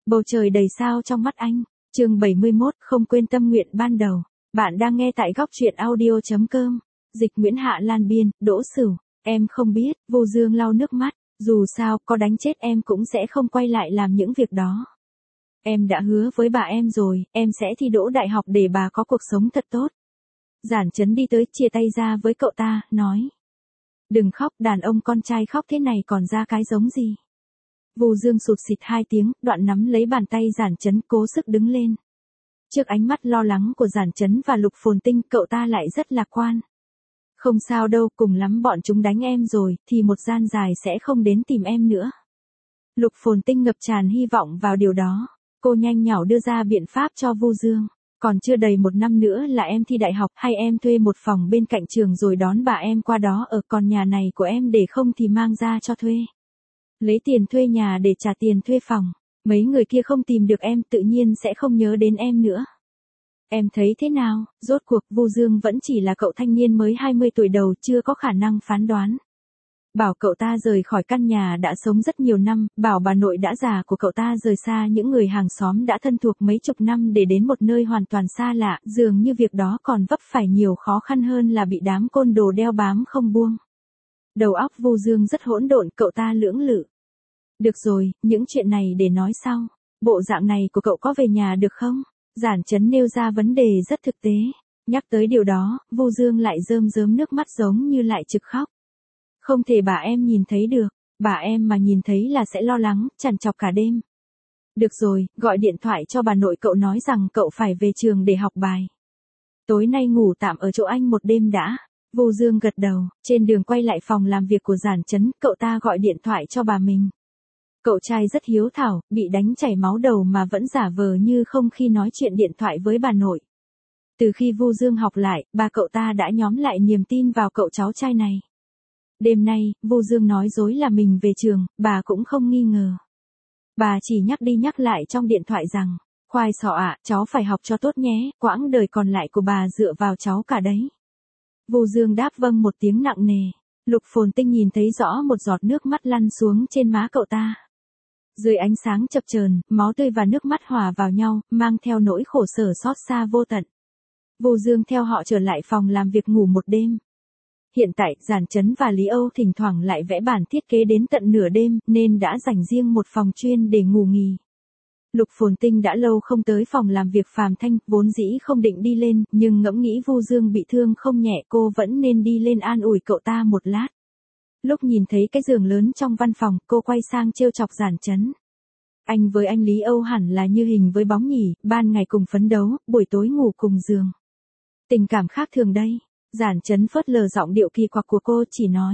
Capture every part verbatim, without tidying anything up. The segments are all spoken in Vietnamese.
Bầu trời đầy sao trong mắt anh. Chương bảy mươi mốt, không quên tâm nguyện ban đầu. Bạn đang nghe tại góc truyện audio chấm com. Dịch Nguyễn Hạ Lan biên, Đỗ Sửu. Em không biết, Vô Dương lau nước mắt. Dù sao, có đánh chết em cũng sẽ không quay lại làm những việc đó. Em đã hứa với bà em rồi, em sẽ thi đỗ đại học để bà có cuộc sống thật tốt. Giản Chấn đi tới, chia tay ra với cậu ta, nói. Đừng khóc, đàn ông con trai khóc thế này còn ra cái giống gì. Vô Dương sụt sịt hai tiếng, đoạn nắm lấy bàn tay Giản Chấn cố sức đứng lên. Trước ánh mắt lo lắng của Giản Chấn và Lục Phồn Tinh, cậu ta lại rất lạc quan. Không sao đâu, cùng lắm bọn chúng đánh em rồi, thì một gian dài sẽ không đến tìm em nữa. Lục Phồn Tinh ngập tràn hy vọng vào điều đó. Cô nhanh nhảu đưa ra biện pháp cho Vô Dương. Còn chưa đầy một năm nữa là em thi đại học, hay em thuê một phòng bên cạnh trường rồi đón bà em qua đó ở, còn nhà này của em để không thì mang ra cho thuê. Lấy tiền thuê nhà để trả tiền thuê phòng. Mấy người kia không tìm được em tự nhiên sẽ không nhớ đến em nữa. Em thấy thế nào? Rốt cuộc Vô Dương vẫn chỉ là cậu thanh niên mới hai mươi tuổi đầu, chưa có khả năng phán đoán. Bảo cậu ta rời khỏi căn nhà đã sống rất nhiều năm, bảo bà nội đã già của cậu ta rời xa những người hàng xóm đã thân thuộc mấy chục năm để đến một nơi hoàn toàn xa lạ, dường như việc đó còn vấp phải nhiều khó khăn hơn là bị đám côn đồ đeo bám không buông. Đầu óc Vô Dương rất hỗn độn, cậu ta lưỡng lự. Được rồi, những chuyện này để nói sau. Bộ dạng này của cậu có về nhà được không? Giản Chấn nêu ra vấn đề rất thực tế. Nhắc tới điều đó, Vô Dương lại rơm rớm nước mắt giống như lại trực khóc. Không thể bà em nhìn thấy được, bà em mà nhìn thấy là sẽ lo lắng, trằn trọc cả đêm. Được rồi, gọi điện thoại cho bà nội cậu nói rằng cậu phải về trường để học bài. Tối nay ngủ tạm ở chỗ anh một đêm đã. Vô Dương gật đầu, trên đường quay lại phòng làm việc của Giản Chấn, cậu ta gọi điện thoại cho bà mình. Cậu trai rất hiếu thảo, bị đánh chảy máu đầu mà vẫn giả vờ như không khi nói chuyện điện thoại với bà nội. Từ khi Vô Dương học lại, bà cậu ta đã nhóm lại niềm tin vào cậu cháu trai này. Đêm nay, Vô Dương nói dối là mình về trường, bà cũng không nghi ngờ. Bà chỉ nhắc đi nhắc lại trong điện thoại rằng, khoai sọ ạ, cháu phải học cho tốt nhé, quãng đời còn lại của bà dựa vào cháu cả đấy. Vô Dương đáp vâng một tiếng nặng nề. Lục Phồn Tinh nhìn thấy rõ một giọt nước mắt lăn xuống trên má cậu ta. Dưới ánh sáng chập chờn, máu tươi và nước mắt hòa vào nhau, mang theo nỗi khổ sở xót xa vô tận. Vô Dương theo họ trở lại phòng làm việc ngủ một đêm. Hiện tại, Giản Chấn và Lý Âu thỉnh thoảng lại vẽ bản thiết kế đến tận nửa đêm, nên đã dành riêng một phòng chuyên để ngủ nghỉ. Lục Phồn Tinh đã lâu không tới phòng làm việc Phàm Thanh, vốn dĩ không định đi lên, nhưng ngẫm nghĩ Vô Dương bị thương không nhẹ, cô vẫn nên đi lên an ủi cậu ta một lát. Lúc nhìn thấy cái giường lớn trong văn phòng, cô quay sang trêu chọc Giản Chấn. Anh với anh Lý Âu hẳn là như hình với bóng nhỉ, ban ngày cùng phấn đấu, buổi tối ngủ cùng giường. Tình cảm khác thường đây. Giản Chấn phớt lờ giọng điệu kỳ quặc của cô, chỉ nói.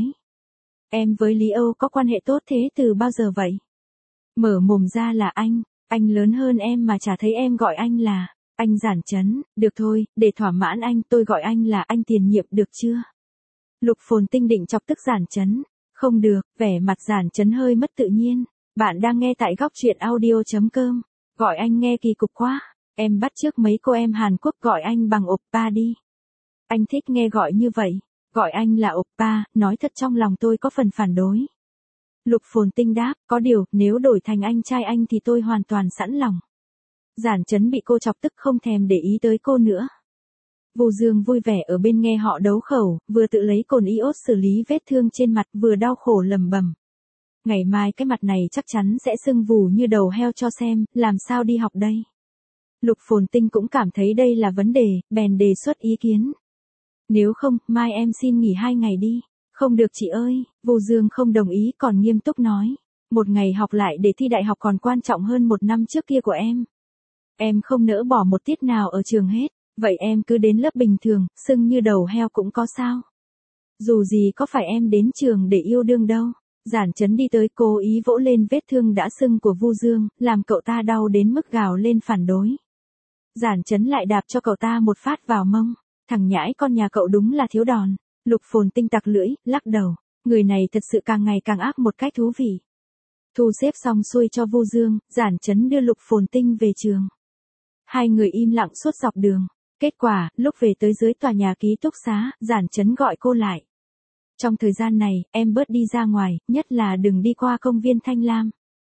Em với Lý Âu có quan hệ tốt thế từ bao giờ vậy? Mở mồm ra là anh, anh lớn hơn em mà chả thấy em gọi anh là, anh Giản Chấn, được thôi, để thỏa mãn anh tôi gọi anh là anh tiền nhiệm được chưa? Lục Phồn Tinh định chọc tức Giản Chấn, không được, vẻ mặt Giản Chấn hơi mất tự nhiên. Bạn đang nghe tại góc truyện audio chấm com, gọi anh nghe kỳ cục quá, em bắt chước mấy cô em Hàn Quốc gọi anh bằng oppa đi. Anh thích nghe gọi như vậy, gọi anh là oppa, nói thật trong lòng tôi có phần phản đối. Lục Phồn Tinh đáp, có điều, nếu đổi thành anh trai anh thì tôi hoàn toàn sẵn lòng. Giản Chấn bị cô chọc tức không thèm để ý tới cô nữa. Vô Dương vui vẻ ở bên nghe họ đấu khẩu, vừa tự lấy cồn iốt xử lý vết thương trên mặt, vừa đau khổ lầm bầm. Ngày mai cái mặt này chắc chắn sẽ sưng vù như đầu heo cho xem, làm sao đi học đây. Lục Phồn Tinh cũng cảm thấy đây là vấn đề, bèn đề xuất ý kiến. Nếu không, mai em xin nghỉ hai ngày đi. Không được chị ơi, Vô Dương không đồng ý còn nghiêm túc nói. Một ngày học lại để thi đại học còn quan trọng hơn một năm trước kia của em. Em không nỡ bỏ một tiết nào ở trường hết, vậy em cứ đến lớp bình thường, sưng như đầu heo cũng có sao. Dù gì có phải em đến trường để yêu đương đâu. Giản Chấn đi tới cố ý vỗ lên vết thương đã sưng của Vô Dương, làm cậu ta đau đến mức gào lên phản đối. Giản Chấn lại đạp cho cậu ta một phát vào mông. Thằng nhãi con nhà cậu đúng là thiếu đòn. Lục Phồn Tinh tặc lưỡi, lắc đầu. Người này thật sự càng ngày càng ác một cách thú vị. Thu xếp xong xuôi cho Vô Dương, Giản Chấn đưa Lục Phồn Tinh về trường. Hai người im lặng suốt dọc đường. Kết quả, lúc về tới dưới tòa nhà ký túc xá, Giản Chấn gọi cô lại. Trong thời gian này, em bớt đi ra ngoài, nhất là đừng đi qua công viên Thanh Lam.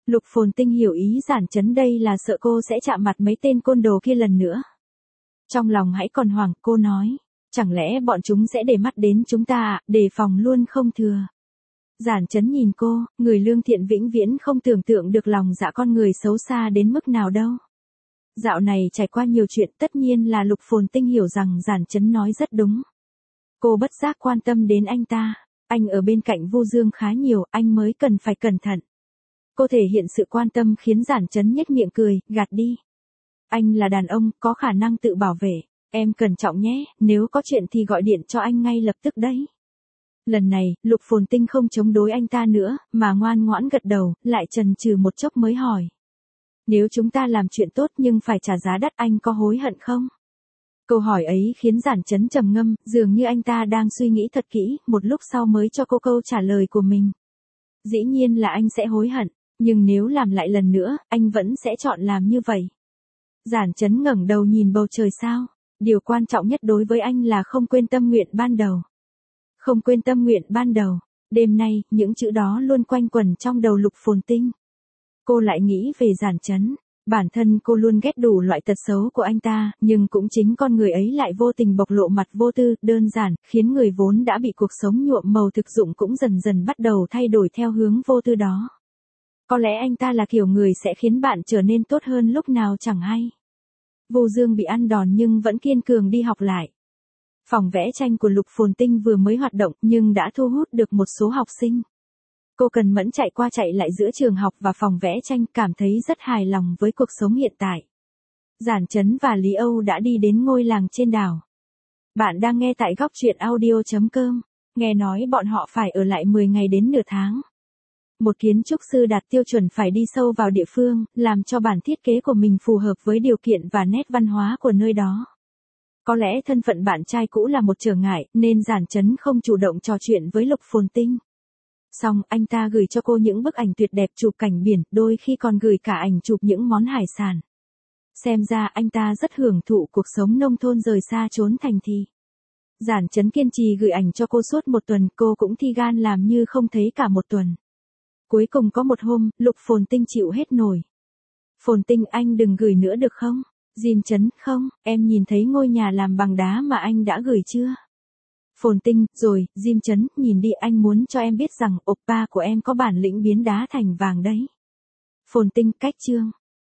Lục Phồn Tinh hiểu ý Giản Chấn đây là sợ cô sẽ chạm mặt mấy tên côn đồ kia lần nữa. Trong lòng hãy còn hoảng, cô nói, chẳng lẽ bọn chúng sẽ để mắt đến chúng ta à, đề phòng luôn không thừa. Giản Chấn nhìn cô, người lương thiện vĩnh viễn không tưởng tượng được lòng dạ con người xấu xa đến mức nào đâu. Dạo này trải qua nhiều chuyện, tất nhiên là Lục Phồn Tinh hiểu rằng Giản Chấn nói rất đúng. Cô bất giác quan tâm đến anh ta, anh ở bên cạnh Vu Dương khá nhiều, anh mới cần phải cẩn thận. Cô thể hiện sự quan tâm khiến Giản Chấn nhếch miệng cười, gạt đi. Anh là đàn ông, có khả năng tự bảo vệ, em cẩn trọng nhé, nếu có chuyện thì gọi điện cho anh ngay lập tức đấy. Lần này, Lục Phồn Tinh không chống đối anh ta nữa, mà ngoan ngoãn gật đầu, lại chần chừ một chốc mới hỏi. Nếu chúng ta làm chuyện tốt nhưng phải trả giá đắt, anh có hối hận không? Câu hỏi ấy khiến Giản Chấn trầm ngâm, dường như anh ta đang suy nghĩ thật kỹ, một lúc sau mới cho cô câu trả lời của mình. Dĩ nhiên là anh sẽ hối hận, nhưng nếu làm lại lần nữa, anh vẫn sẽ chọn làm như vậy. Giản Chấn ngẩng đầu nhìn bầu trời sao, điều quan trọng nhất đối với anh là không quên tâm nguyện ban đầu. Không quên tâm nguyện ban đầu, đêm nay, những chữ đó luôn quanh quẩn trong đầu Lục Phồn Tinh. Cô lại nghĩ về Giản Chấn, bản thân cô luôn ghét đủ loại tật xấu của anh ta, nhưng cũng chính con người ấy lại vô tình bộc lộ mặt vô tư, đơn giản, khiến người vốn đã bị cuộc sống nhuộm màu thực dụng cũng dần dần bắt đầu thay đổi theo hướng vô tư đó. Có lẽ anh ta là kiểu người sẽ khiến bạn trở nên tốt hơn lúc nào chẳng hay. Vu Dương bị ăn đòn nhưng vẫn kiên cường đi học lại. Phòng vẽ tranh của Lục Phồn Tinh vừa mới hoạt động nhưng đã thu hút được một số học sinh. Cô cần mẫn chạy qua chạy lại giữa trường học và phòng vẽ tranh, cảm thấy rất hài lòng với cuộc sống hiện tại. Giản Chấn và Lý Âu đã đi đến ngôi làng trên đảo. Bạn đang nghe tại góc truyện audio chấm com, nghe nói bọn họ phải ở lại mười ngày đến nửa tháng. Một kiến trúc sư đạt tiêu chuẩn phải đi sâu vào địa phương, làm cho bản thiết kế của mình phù hợp với điều kiện và nét văn hóa của nơi đó. Có lẽ thân phận bạn trai cũ là một trở ngại, nên Giản Chấn không chủ động trò chuyện với Lục Phồn Tinh. Xong, anh ta gửi cho cô những bức ảnh tuyệt đẹp chụp cảnh biển, đôi khi còn gửi cả ảnh chụp những món hải sản. Xem ra anh ta rất hưởng thụ cuộc sống nông thôn rời xa trốn thành thị. Giản Chấn kiên trì gửi ảnh cho cô suốt một tuần, cô cũng thi gan làm như không thấy cả một tuần. Cuối cùng có một hôm, Lục Phồn Tinh chịu hết nổi. Phồn Tinh, anh đừng gửi nữa được không? Diêm Chấn, không, em nhìn thấy ngôi nhà làm bằng đá mà anh đã gửi chưa? Phồn Tinh, rồi, Diêm Chấn, nhìn đi, anh muốn cho em biết rằng, oppa của em có bản lĩnh biến đá thành vàng đấy. Phồn Tinh, cách chương.